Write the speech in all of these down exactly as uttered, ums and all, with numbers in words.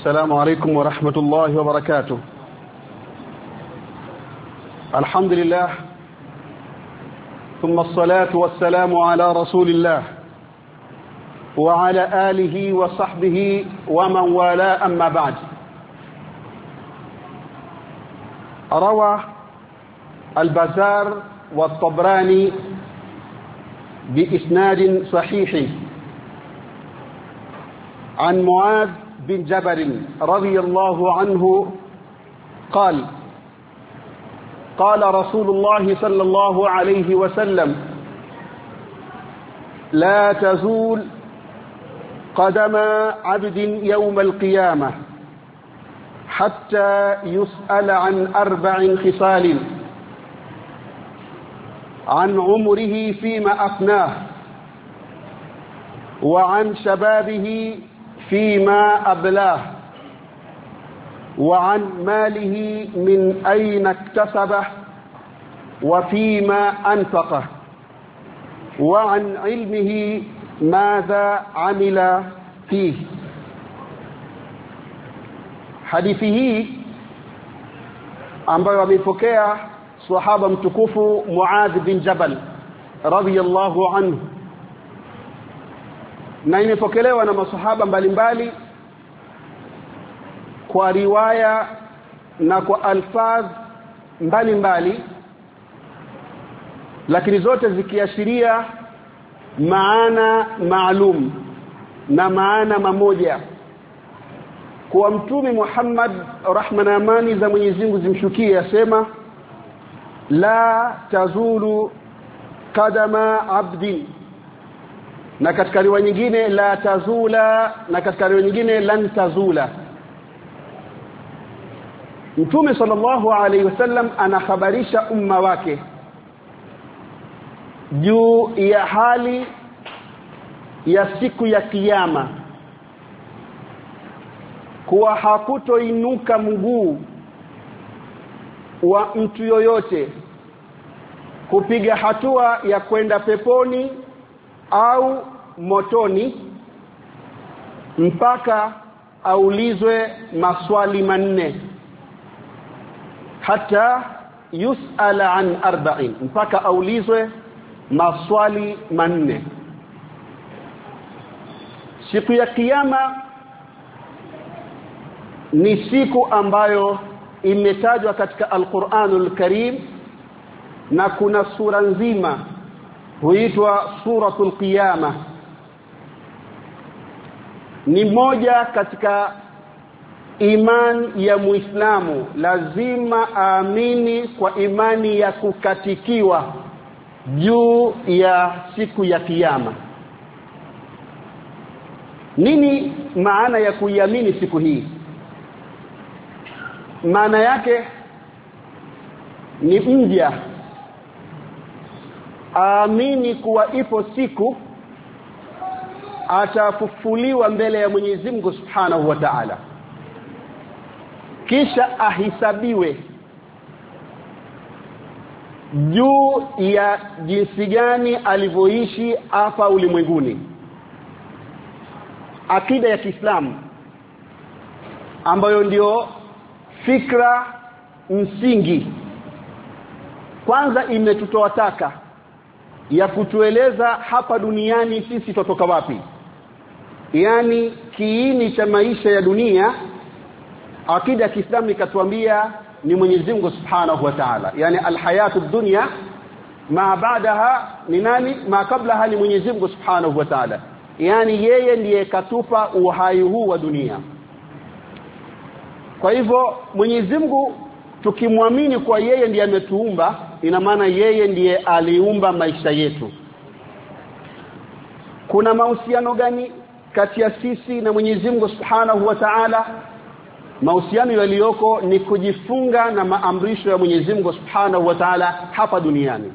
السلام عليكم ورحمة الله وبركاته. الحمد لله ثم الصلاة والسلام على رسول الله وعلى آله وصحبه ومن والاه أما بعد. روى البزار والطبراني بإسناد صحيح عن معاذ بن جبل رضي الله عنه قال قال رسول الله صلى الله عليه وسلم: لا تزول قدم عبد يوم القيامة حتى يسأل عن أربع خصال: عن عمره فيما أفناه، وعن شبابه فيما أبلاه، وعن ماله من أين اكتسبه وفيما أنفقه، وعن علمه ماذا عمل فيه. hadithi hii ambayo amepokea sahaba mtukufu Muadh bin Jabal radhiyallahu anhu, na imepokelewa na masahaba mbalimbali kwa riwaya na kwa alfaz mbalimbali, lakini zote zikiashiria maana maalum na maana mamoja. Kwa Mtume Muhammad, rahma na amani za Mwenyezi Mungu zimshukie, asema: la tazulu qadama abdin, na katika riwaya nyingine la tazula, na katika riwaya nyingine lan tazula. Mtume sallallahu alaihi wasallam anakhabarisha umma wake juu ya hali ya siku ya kiyama, kuwa hakutoinuka mguu wa mtu yoyote kupiga hatua ya kwenda peponi au motoni mpaka aulizwe maswali manne, hata yusala an arba'in, mpaka aulizwe maswali manne. Siku ya kiyama ni siku ambayo imetajwa katika Al-Qur'anul Karim, na kuna sura nzima huitwa suratul Qiyama. Ni moja katika iman ya Muislamu, lazima aamini kwa imani ya kukatikiwa juu ya siku ya kiyama. Nini maana ya kuiamini siku hii? Maana yake ni mja aamini kuwa ipo siku atafufuliwa mbele ya Mwenyezi Mungu Subhanahu wa Ta'ala, kisha ahisabiwe juu ya jinsi gani alivyoishi hapa ulimwenguni. Akida ya Kiislamu ambayo ndio fikra msingi, kwanza imetutoa taka ya kutueleza hapa duniani sisi tutoka wapi, yani kiini cha maisha ya dunia. Akida ya Kiislamu ikatuambia ni Mwenyezi Mungu Subhanahu wa Ta'ala, yani alhayatu dunya ma baadaha ni nani? Ma kablaha ni Mwenyezi Mungu Subhanahu wa Ta'ala, yani yeye ndiye katupa uhai huu wa dunia. Kwa hivyo Mwenyezi Mungu tukimwamini kwa yeye ndiye ametuumba, ina maana yeye ndiye aliumba maisha yetu. Kuna mahusiano gani kati ya sisi na Mwenyezi Mungu Subhanahu wa Ta'ala? Mahusiano yaliyoko ni kujifunga na maamrisho ya Mwenyezi Mungu Subhanahu wa Ta'ala hapa duniani.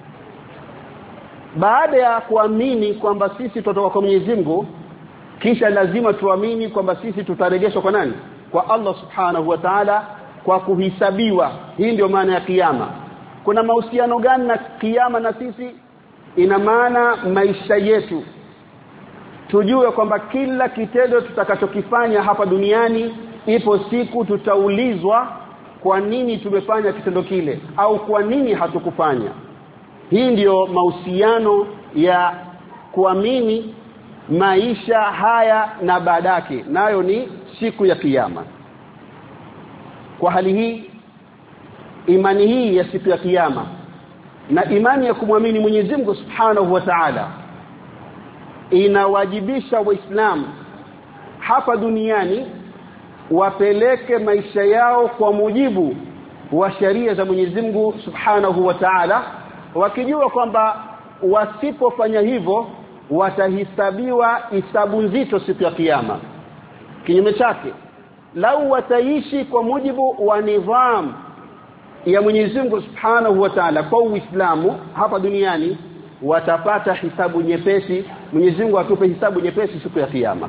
Baada ya kuamini kwamba sisi tutoka kwa Mwenyezi Mungu, kisha lazima tuamini kwamba sisi tutarejeshwa kwa nani? Kwa Allah Subhanahu wa Ta'ala, kwa kuhisabiwa. Hii ndio maana ya kiyama. Kuna mahusiano gani na kiyama na sisi? Ina maana maisha yetu tujue kwamba kila kitendo tutakachokifanya hapa duniani ipo siku tutaulizwa kwa nini tumefanya kitendo kile au kwa nini hatukufanya. Hii ndiyo mahusiano ya kuamini maisha haya na baadake, nayo ni siku ya kiyama. Kwa hali hii, imani hii ya siku ya kiyama na imani ya kumwamini Mwenyezi Mungu Subhanahu wa Ta'ala inawajibisha Waislamu hapa duniani wapeleke maisha yao kwa mujibu wa sheria za Mwenyezi Mungu Subhanahu wa Ta'ala, wakijua kwamba wasipofanya hivyo watahisabiwa hisabu nzito siku ya kiyama. Kinyume chake, lau wataishi kwa mujibu wa nidhamu ya Mwenyezi Mungu Subhanahu wa Ta'ala kwa Uislamu hapa duniani, watapata hisabu nyepesi. Mwenyezi Mungu atupe hisabu nyepesi siku ya kiyama.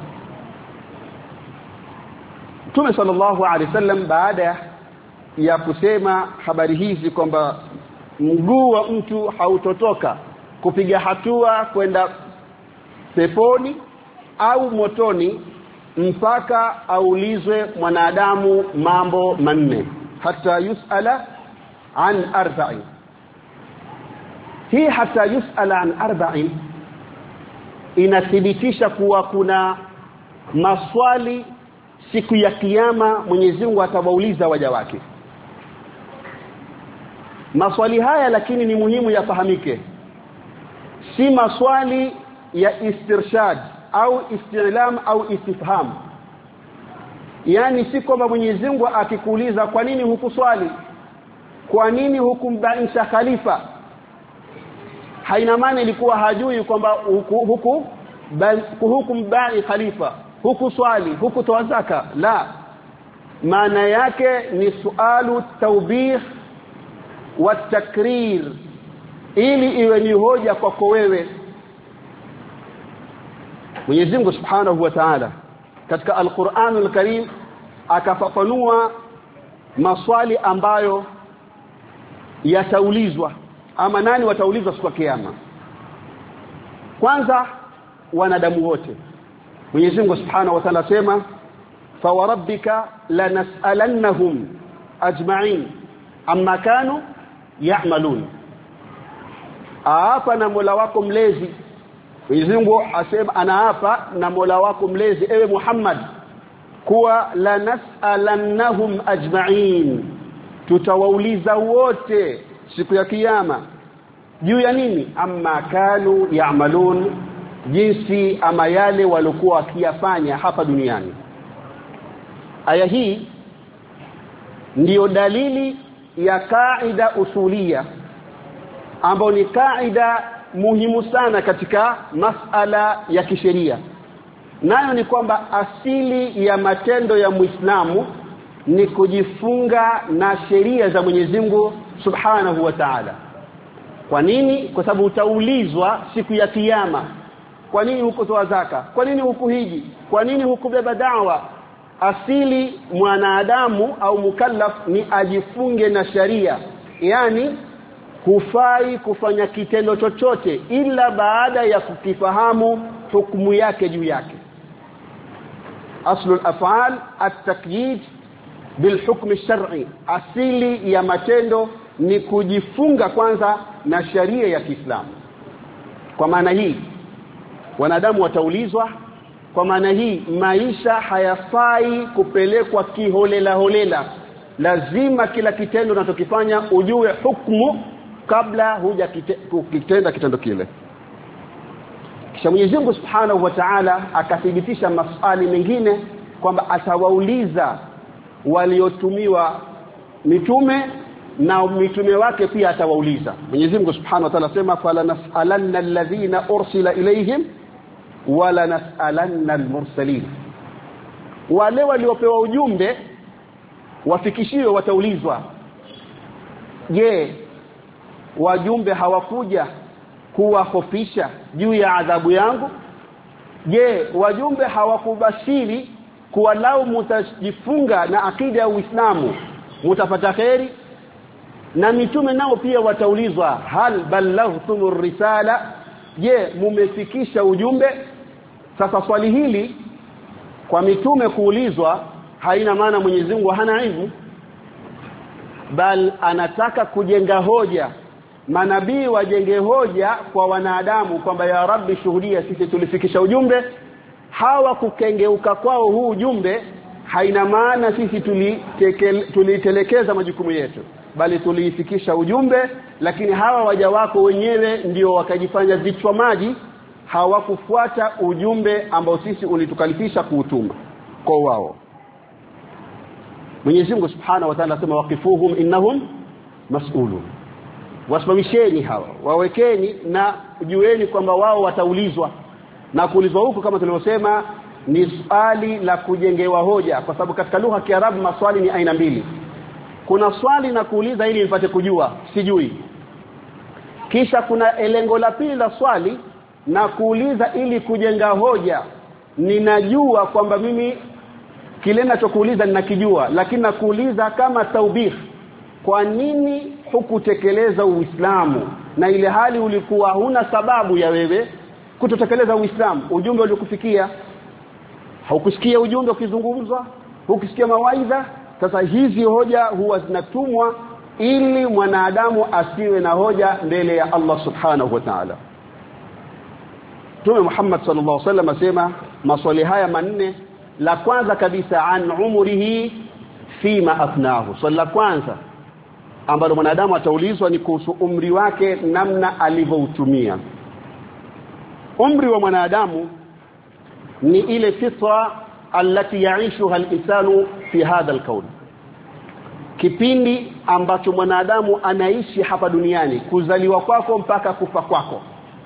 Mtume sallallahu alaihi wasallam baada ya kusema habari hizi kwamba mguu wa mtu hautotoka kupiga hatua kwenda peponi au motoni mpaka aulizwe mwanadamu mambo manne, hata yusala an arba'in. Hii hata yusala an arba'in inathibitisha kuwa kuna maswali siku ya kiyama Mwenyezi Mungu atawauliza waja wake. Maswali haya lakini ni muhimu yafahamike, si maswali ya istirshad au istilam au istifham. Yani si kwamba Mwenyezi Mungu akikuuliza kwa nini hukuswali, kwa nini hukumbaisha khalifa, haina maana ilikuwa hajui kwamba huku huku hukumbai khalifa, huku swali, huku toa zaka. La, maana yake ni sualu tawbih wa takrir, ili iwe ni hoja kwako wewe. Mwenyezi Mungu Subhanahu wa Ta'ala katika Al-Qur'anul Karim akafafanua maswali ambayo yataulizwa ama nani wataulizwa siku ya kiyama. Kwanza, wanadamu wote. Mwenyezi Mungu Subhanahu wa Ta'ala sema fa warabbika lanas'alannahum ajma'in amma kanu ya'malun. Aapa na Mola wako mlezi. Mwenyezi Mungu asema anaapa na Mola wako mlezi, ewe Muhammad, kuwa lanas'alannahum ajma'in, tutawauliza wote siku ya kiyama juu ya nini? Amma kanu ya'malun, jinsi ama yale walikuwa wakiyafanya hapa duniani. Aya hii ndiyo dalili ya kaida usulia ambayo ni kaida muhimu sana katika masala ya kisheria. Nayo ni kwamba asili ya matendo ya Muislamu ni kujifunga na sheria za Mwenyezi Mungu Subhanahu wa Ta'ala. Kwa nini? Kwa sababu utaulizwa siku ya kiyama, kwa nini hukutoa zaka, kwa nini hukuhiji, kwa nini hukubeba da'wa. Asili mwanadamu au mukallaf ni ajifunge na sharia, yani hufai kufanya kitendo chochote ila baada ya kukifahamu hukumu yake juu yake. Aslul af'al at-taqyid bil hukm ash-shar'i, asili ya matendo ni kujifunga kwanza na sharia ya Kiislamu. Kwa maana hii wanadamu wataulizwa. Kwa maana hii maisha hayafai kupelekwa kiholela holela. Lazima kila kitendo unachokifanya ujue hukumu kabla huja kutenda kitendo kile. Kisha Mwenyezi Mungu Subhanahu wa Ta'ala akathibitisha maswali mengine kwamba atawauliza waliotumiwa mitume na mitume wake pia atawauliza. Mwenyezi Mungu Subhanahu wa Ta'ala sema fala nas'alanna alladhina ursila ilayhim wala nas'alanna almursalin. Wale waliopewa ujumbe wafikishiwe wataulizwa, je, wajumbe hawakuja kuwahofisha juu ya adhabu yangu? Je, wajumbe hawakubashiri kuwa lau mtajifunga na akida ya Uislamu mtapata kheri? Na mitume nao pia wataulizwa, hal ballaghtumur risala, je mumefikisha ujumbe? Sasa swali hili kwa mitume kuulizwa haina maana Mwenyezi Mungu hana ilmu, bal anataka kujenga hoja. Manabii wajenge hoja kwa wanadamu kwamba ya Rabbi shuhudia sisi tulifikisha ujumbe. Hawa kukengeuka kwao huu ujumbe haina maana sisi tulitelekeza majukumu yetu, bali tulifikisha ujumbe, lakini hawa waja wako wenyewe ndio wakajifanya vichwa maji, hawakufuata ujumbe ambao sisi ulitukalifisha kuutuma kwa wao. Mwenyezi Mungu Subhanahu wa Ta'ala anasema waqifuhum innahum mas'ulun. Wasimamisheni hawa, wawekeni na jueni kwamba wao wataulizwa. Na kuulizwa huko kama tulivyosema ni swali la kujengewa hoja, kwa sababu katika lugha ya Kiarabu maswali ni aina mbili. Kuna swali na kuuliza ili nipate kujua, sijui. Kisha kuna lengo la pili la swali na kuuliza ili kujenga hoja. Ninajua kwamba mimi kile ninachokuuliza ninakijua, lakini nakuuliza kama taubih. Kwa nini hukutekeleza Uislamu na ile hali ulikuwa huna sababu ya wewe kutotekeleza Uislamu? Ujumbe uliokufikia, haukusikia ujumbe ukizungumzwa, hukusikia mawaidha. Sasa hizi hoja huwa zinatumwa ili mwanadamu asiwe na hoja mbele ya Allah Subhanahu wa Ta'ala. Mtume Muhammad sallallahu alaihi wasallam asema maswali haya manne, la kwanza kabisa an umrihi fima afnahu. Swali la kwanza ambalo mwanadamu ataulizwa ni kuhusu umri wake, namna alivyoutumia. Umri wa mwanadamu ni ile fitra allati yaishuha al-insanu fi hadha al-kawn, kipindi ambacho mwanadamu anaishi hapa duniani, kuzaliwa kwako mpaka kufa kwako.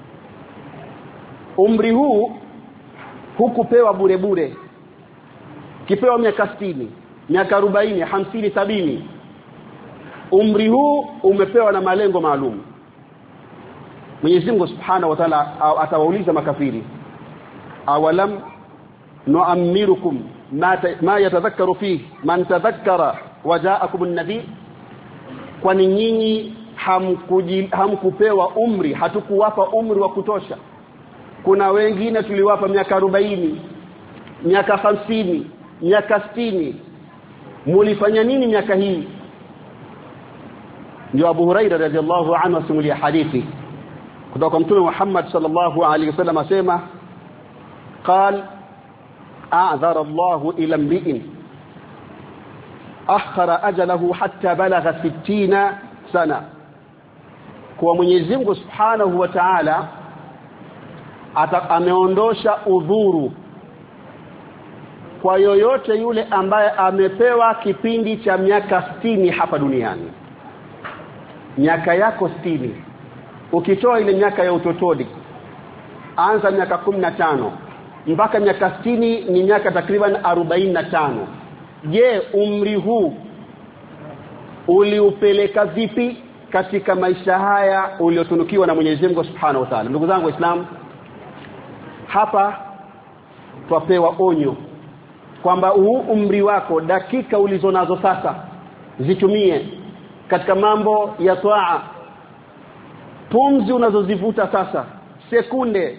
Umri huu hukupewa bure bure. Kipewa miaka sitini, miaka arobaini, hamsini, sabini. Umri huu umepewa na malengo maalum. Mwenyezi Mungu Subhanahu wa Ta'ala atawauliza makafiri, awalam nu'ammirukum ma ma yatadhakkaru fihi man tadhakkara waja'akum an-nadhir. Kwani nyinyi hamkupewa umri, hatukuwapa umri wa kutosha? Kuna wengine tuliwapa miaka arobaini, miaka hamsini, miaka sitini. Mulifanya nini miaka hii? Ndio Abu Huraira radhiallahu anhu asimulia hadithi kutoka kwa Mtume Muhammad sallallahu alaihi wasallam asema, قال أعذر الله إلى امرئ أخر أجله حتى بلغ ستين سنة. Kwa Mwenyezi Mungu Subhanahu wa Ta'ala ameondosha udhuru kwa yoyote yule ambaye amepewa kipindi cha miaka sitini hapa duniani. Miaka yako sitini, ukitoa ile miaka ya utotoni, anza miaka kumi na tano mpaka miaka sitini ni miaka takriban arobaini na tano. Je, umri huu uliupeleka vipi katika maisha haya uliotunukiwa na Mwenyezi Mungu Subhanahu wa Ta'ala? Ndugu zangu Waislamu, hapa twapewa onyo kwamba huu umri wako, dakika ulizonazo sasa, zitumie katika mambo ya toaa. Pumzi unazozivuta sasa, sekunde,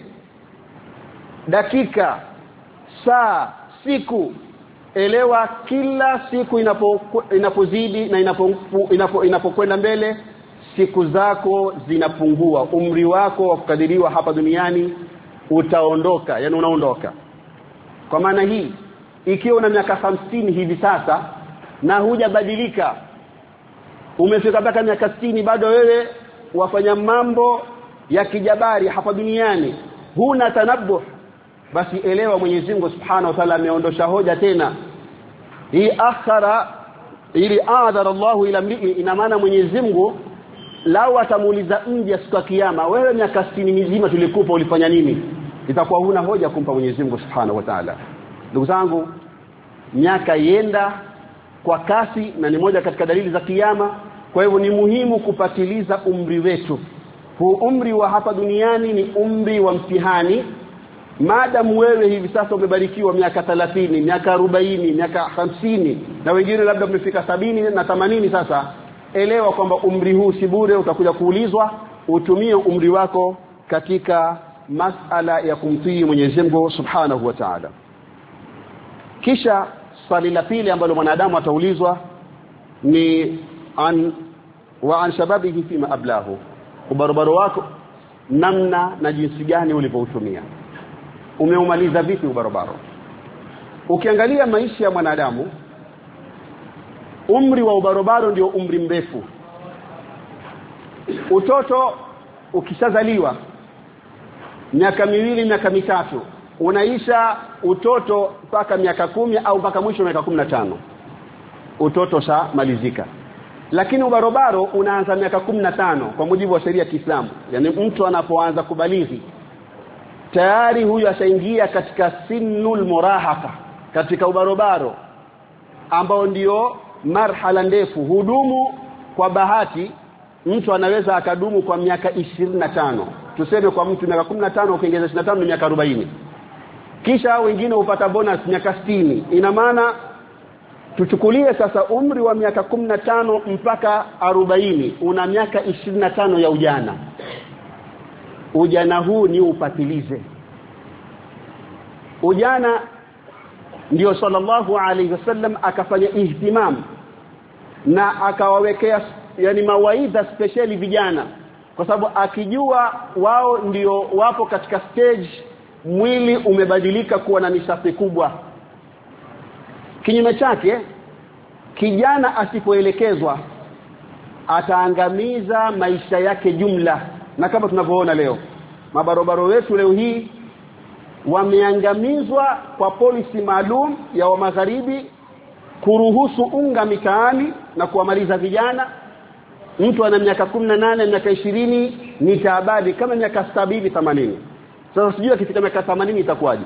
dakika, saa, siku, elewa kila siku inapo inapozidi na inapokwenda inapo, inapo mbele, siku zako zinapungua. Umri wako wa kukadiriwa hapa duniani utaondoka, yani unaondoka. Kwa maana hii, ikiwa una miaka hamsini hivi sasa na hujabadilika, umefika mpaka miaka sitini, bado wewe wafanya mambo ya kijabari hapa duniani, huna tanabbuh, basi elewa Mwenyezi Mungu Subhanahu wa Ta'ala ameondosha hoja tena. Hii akhara ili aadhara Allahu ila mri, ina maana Mwenyezi Mungu lao atamuuliza mja siku ya kiyama, wewe miaka sitini mizima tulikupa ulifanya nini? Itakuwa huna hoja kumpa Mwenyezi Mungu Subhanahu wa Ta'ala. Ndugu zangu, miaka yenda kwa kasi na ni moja katika dalili za kiyama. Kwa hivyo ni muhimu kupatiliza umri wetu. Huu umri wa hapa duniani ni umri wa mtihani. Maadamu wewe hivi sasa umebarikiwa miaka thelathini, miaka arobaini, miaka hamsini, na wengine labda mmefika sabini na themanini sasa, elewa kwamba umri huu si bure. Utakuja kuulizwa, utumie umri wako katika masala ya kumtii Mwenyezi Mungu Subhanahu wa Ta'ala. Kisha swali la pili ambalo mwanadamu ataulizwa ni an wa an shababihi fima ablahu, ubarobaro wako namna na jinsi gani ulivyotumia, umeumaliza vipi ubarobaro. Ukiangalia maisha ya mwanadamu, umri wa ubarobaro ndio umri mrefu. Utoto ukishazaliwa miaka miwili miaka mitatu, unaisha utoto mpaka miaka kumi au mpaka mwisho miaka kumi na tano, utoto sha malizika. Lakini ubarobaro unaanza miaka kumi na tano kwa mujibu wa sheria ya Kiislamu. Yani mtu anapoanza kubalighi tayari huyu ashaingia katika sinul murahaka, katika ubarobaro ambao ndio marhala ndefu. Hudumu kwa bahati mtu anaweza akadumu kwa miaka ishirini na tano. Tuseme kwa mtu miaka kumi na tano ukiongeza ishirini na tano ni miaka arobaini. Kisha wengine upata bonus miaka sitini. Ina maana tuchukulie sasa umri wa miaka kumi na tano mpaka arobaini, una miaka ishirini na tano ya ujana. Ujana huu ni upatilize. Ujana ndio sallallahu alayhi wasallam akafanya ihtimam na akawawekea yani mawaidha speciali vijana, kwa sababu akijua wao ndio wapo katika stage mwili umebadilika kuwa na nishati kubwa. Kinyume chake, kijana asipoelekezwa ataangamiza maisha yake jumla. Na kama tunavyoona leo, mabarobaro wetu leo hii wameangamizwa kwa polisi maalum ya wa magharibi kuruhusu unga mitaani na kuwamaliza vijana. Mtu ana miaka kumi na nane, miaka ishirini ni taabadi kama miaka sabini themanini. Sasa sijui akifika miaka themanini itakuwaje.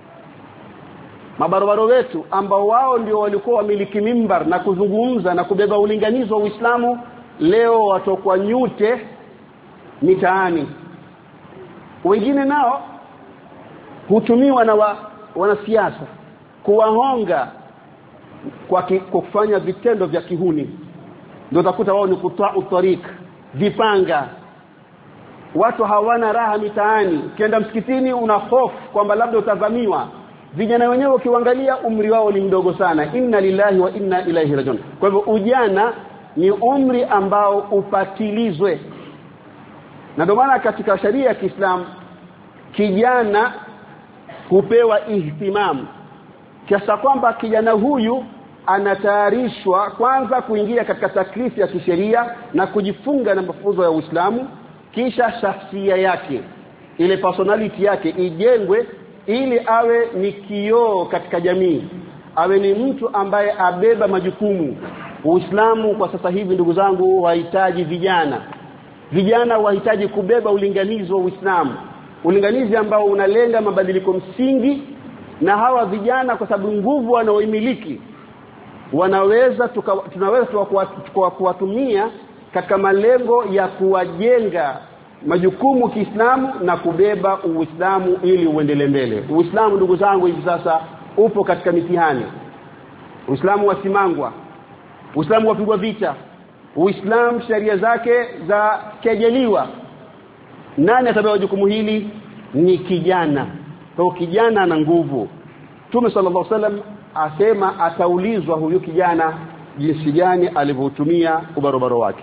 Mabarobaro wetu ambao wao ndio walikuwa wamiliki mimbar na kuzungumza na kubeba ulinganizo wa Uislamu, leo watokwa nyute mitaani. Wengine nao hutumiwa na wa, wanasiasa kuwahonga kwa ki, kufanya vitendo vya kihuni. Ndio utakuta wao ni kutoa utarik, vipanga. Watu hawana raha mitaani. Ukienda msikitini una hofu kwamba labda utavamiwa. Vijana wenyewe ukiangalia umri wao ni mdogo sana. Inna lillahi wa inna ilaihi rajiun. Kwa hivyo ujana ni umri ambao upatilizwe. Na ndio maana katika sharia ya Kiislamu kijana hupewa ihtimam, kiasi kwamba kijana huyu anatayarishwa kwanza kuingia katika taklifu ya kisheria na kujifunga na mafunzo ya Uislamu, kisha shahsia yake, ile personality yake ijengwe ili awe ni kioo katika jamii, awe ni mtu ambaye abeba majukumu. Uislamu kwa sasa hivi ndugu zangu wahitaji vijana. Vijana wahitaji kubeba ulinganizi wa Uislamu, ulinganizi ambao unalenga mabadiliko msingi. Na hawa vijana kwa sababu nguvu wanaoimiliki wanaweza tuka, tunaweza kuwatumia katika malengo ya kuwajenga majukumu Kiislamu na kubeba Uislamu ili uendelee mbele. Uislamu ndugu zangu hivi sasa upo katika mitihani. Uislamu wasimangwa, Uislamu wapigwa vita, Uislamu sheria zake za kejeliwa. Nani atabeba jukumu hili? Ni kijana. Kwa kijana ana nguvu. Mtume sallallahu alaihi wasallam asema ataulizwa huyu kijana jinsi gani alivyotumia ubarobaro wake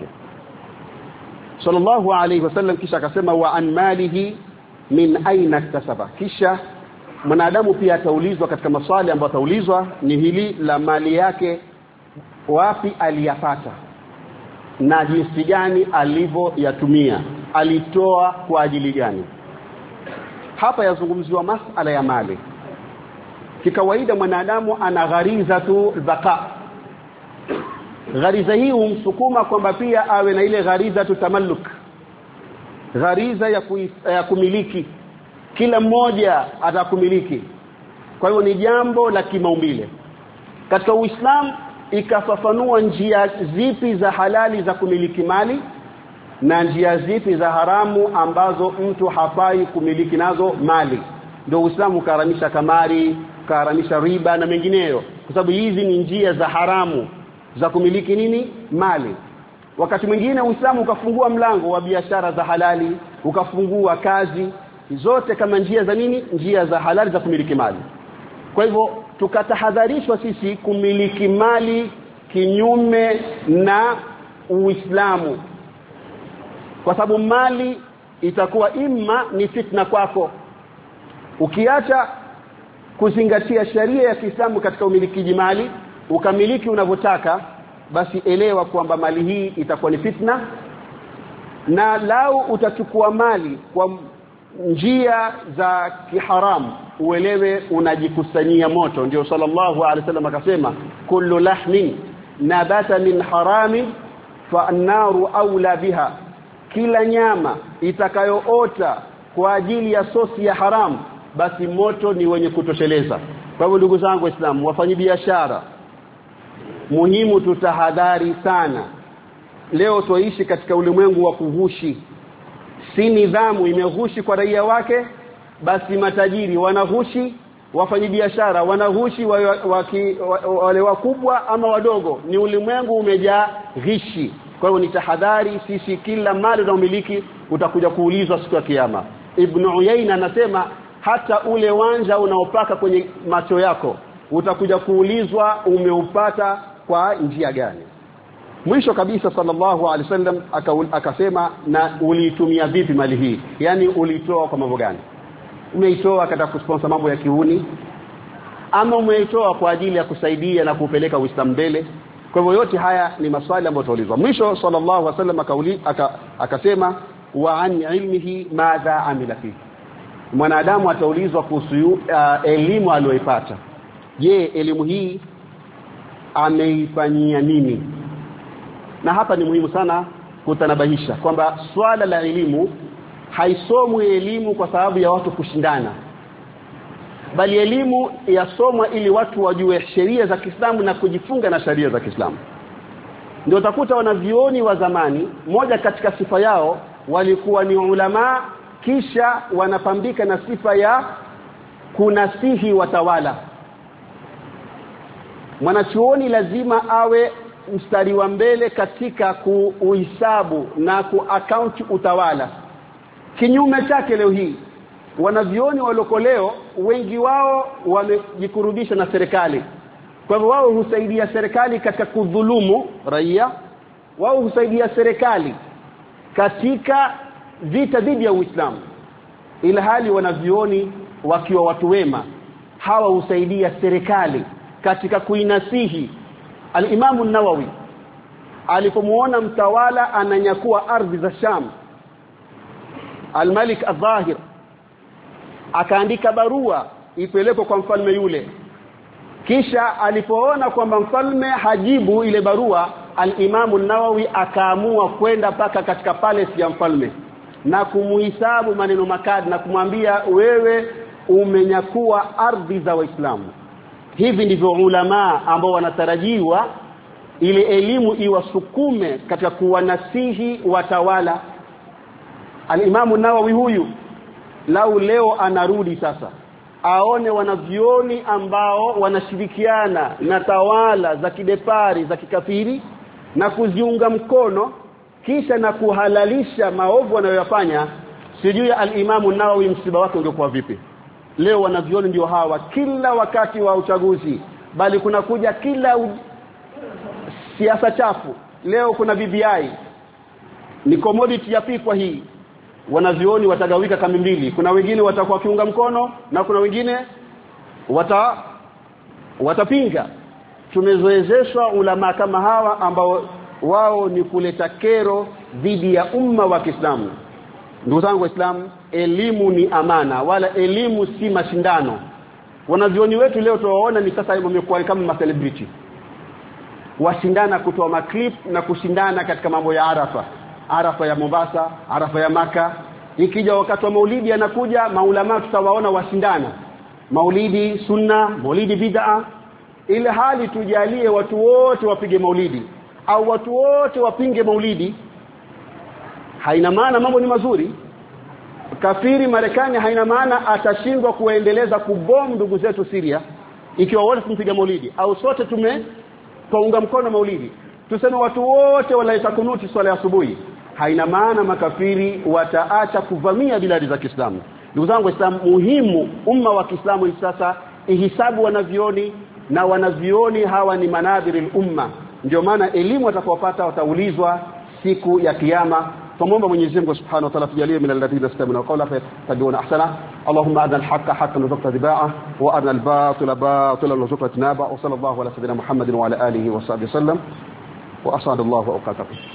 sallallahu alaihi wasallam. Kisha akasema wa an malihi min aina iktasaba. Kisha mwanadamu pia ataulizwa katika maswali ambayo ataulizwa ni hili la mali yake, wapi aliyapata na jinsi gani alivyoyatumia, alitoa kwa ajili gani. Hapa yazungumziwa masala ya mali. Kikawaida mwanadamu ana ghariza tu zaka. Ghariza hii humsukuma kwamba pia awe na ile ghariza tu tamalluk, ghariza ya, kui, ya kumiliki. Kila mmoja atakumiliki. Kwa hiyo ni jambo la kimaumbile. Katika Uislamu ikafafanua njia zipi za halali za kumiliki mali na njia zipi za haramu ambazo mtu hafai kumiliki nazo mali. Ndio Uislamu ukaharamisha kamari, ukaharamisha riba na mengineyo, kwa sababu hizi ni njia za haramu za kumiliki nini? Mali. Wakati mwingine Uislamu ukafungua mlango wa biashara za halali, ukafungua kazi zote kama njia za nini? Njia za halali za kumiliki mali. Kwa hivyo tukatahadharishwa sisi kumiliki mali kinyume na Uislamu, kwa sababu mali itakuwa imma ni fitna kwako. Ukiacha kuzingatia sheria ya Kiislamu katika umiliki mali, ukamiliki unavyotaka, basi elewa kwamba mali hii itakuwa ni fitna. Na lau utachukua mali kwa njia za kiharamu, uelewe unajikusanyia moto. Ndio sallallahu alaihi wasallam akasema, kullu lahmin nabata min harami fa an-naru aula biha, kila nyama itakayoota kwa ajili ya sosi ya haramu, basi moto ni wenye kutosheleza. Kwa hivyo ndugu zangu Waislamu, wafanyabiashara, muhimu tutahadhari sana. Leo tuishi katika ulimwengu wa kuhushi, si nidhamu imehushi kwa raia wake, basi matajiri wanahushi, wafanyabiashara wanahushi, wale wakubwa ama wadogo, ni ulimwengu umejaa ghishi. Kwa hiyo ni tahadhari sisi, kila mali na umiliki utakuja kuulizwa siku ya kiyama. Ibn Uyayna anasema hata ule wanja unaopaka kwenye macho yako utakuja kuulizwa umeupata kwa njia gani. Mwisho kabisa sallallahu alaihi wasallam akasema, na uliitumia vipi mali hii? Yani ulitoa kwa mambo gani? Umeitoa katika kusponsor mambo ya kiuni, ama umeitoa kwa ajili ya kusaidia na kupeleka Uislamu mbele? Kwa hivyo yote haya ni maswali ambayo tuulizwa. Mwisho sallallahu alaihi wasallam akauli akasema, wa an ilmihi madha amila fi, mwanadamu ataulizwa kuhusu uh, elimu aliyoipata. Je, elimu hii ameifanyia nini? Na hapa ni muhimu sana kutanabahisha kwamba swala la elimu haisomwi elimu kwa sababu ya watu kushindana, bali elimu yasomwa ili watu wajue sheria za Kiislamu na kujifunga na sheria za Kiislamu. Ndio utakuta wanavioni wa zamani, moja katika sifa yao walikuwa ni ulama, kisha wanapambika na sifa ya kunasihi watawala. Mwanachuoni lazima awe mstari wa mbele katika kuuhisabu na kuaccount utawala. Kinyume chake leo hii wanavioni walokoleo wengi wao wamejikurubisha na serikali. Kwa hivyo wao husaidia serikali katika kudhulumu raia, wao husaidia serikali katika vita dhidi ya Uislamu, ila hali wanavioni wakiwa watu wema hawa husaidia serikali katika kuinasihi. Al-Imam an-Nawawi alipomuona mtawala ananyakua ardhi za Sham, Al-Malik Al-Zahir akaandika barua ipelekwe kwa mfalme yule. Kisha alipoona kwamba mfalme hajibu ile barua, Al-Imam an-Nawawi akaamua kwenda paka katika palace ya mfalme na kumuhisabu maneno makali na kumwambia, wewe umenyakua ardhi za Waislamu. Hivi ndivyo ulama ambao wanatarajiwa ile elimu iwasukume katika kuwanasihi watawala. Al-Imam an-Nawawi huyu lau leo anarudi sasa aone wanavioni ambao wanashirikiana na tawala za kidepari za kikafiri na kuziunga mkono kisha na kuhalalisha maovu wanayoyafanya, sijui Al-Imam an-Nawawi msiba wake ungekuwa vipi. Leo wanavioni ndio hawa kila wakati wa uchaguzi, bali kuna kuja kila u... siasa chafu. Leo kuna B B I, ni commodity ya pikwa hii. Wanavioni watagawika kama mbili, kuna wengine watakuwa kiunga mkono na kuna wengine wata watapinga. Tumezoezeshwa ulama kama hawa ambao wao ni kuleta kero dhidi ya umma wa Kiislamu. Ndugu zangu Waislamu, elimu ni amana, wala elimu si mashindano. Wanavioni wetu leo tuwaona ni sasa wamekuwa kama ma celebrity, washindana kutoa maklip na kushindana katika mambo ya Arafa, Arafa ya Mombasa, Arafa ya Maka. Ikija wakati wa Maulidi anakuja maulama tutawaona washindana, Maulidi sunna, Maulidi bid'a. Ile hali tujalie watu wote wapige Maulidi au watu wote wapinge Maulidi, haina maana mambo ni mazuri. Kafiri Marekani haina maana atashindwa kuendeleza kubomu ndugu zetu Syria ikiwa wote tumpiga Maulidi au sote tume tuunga mkono Maulidi. Tuseme watu wote walaita kunuti swala ya asubuhi, haina maana makafiri wataacha kuvamia biladi za Kiislamu. Ndugu zangu Waislamu, muhimu umma wa Kiislamu sasa ihisabu wanavioni, na wanavioni hawa ni manabiril umma. Ndio maana elimu watakayopata wataulizwa siku ya kiyama. Tumomba Mwenyezi Mungu Subhanahu wa Ta'ala tujalie min alladhina istamina qawla fa tabi'una ahsana. Allahumma adna al-haqqa haqqan warzuqna tibaa wa adna al-batila batilan warzuqna tinaba. Wa sallallahu ala sayyidina Muhammadin wa ala alihi wa sahbihi sallam. wa as'adallahu awqatakum.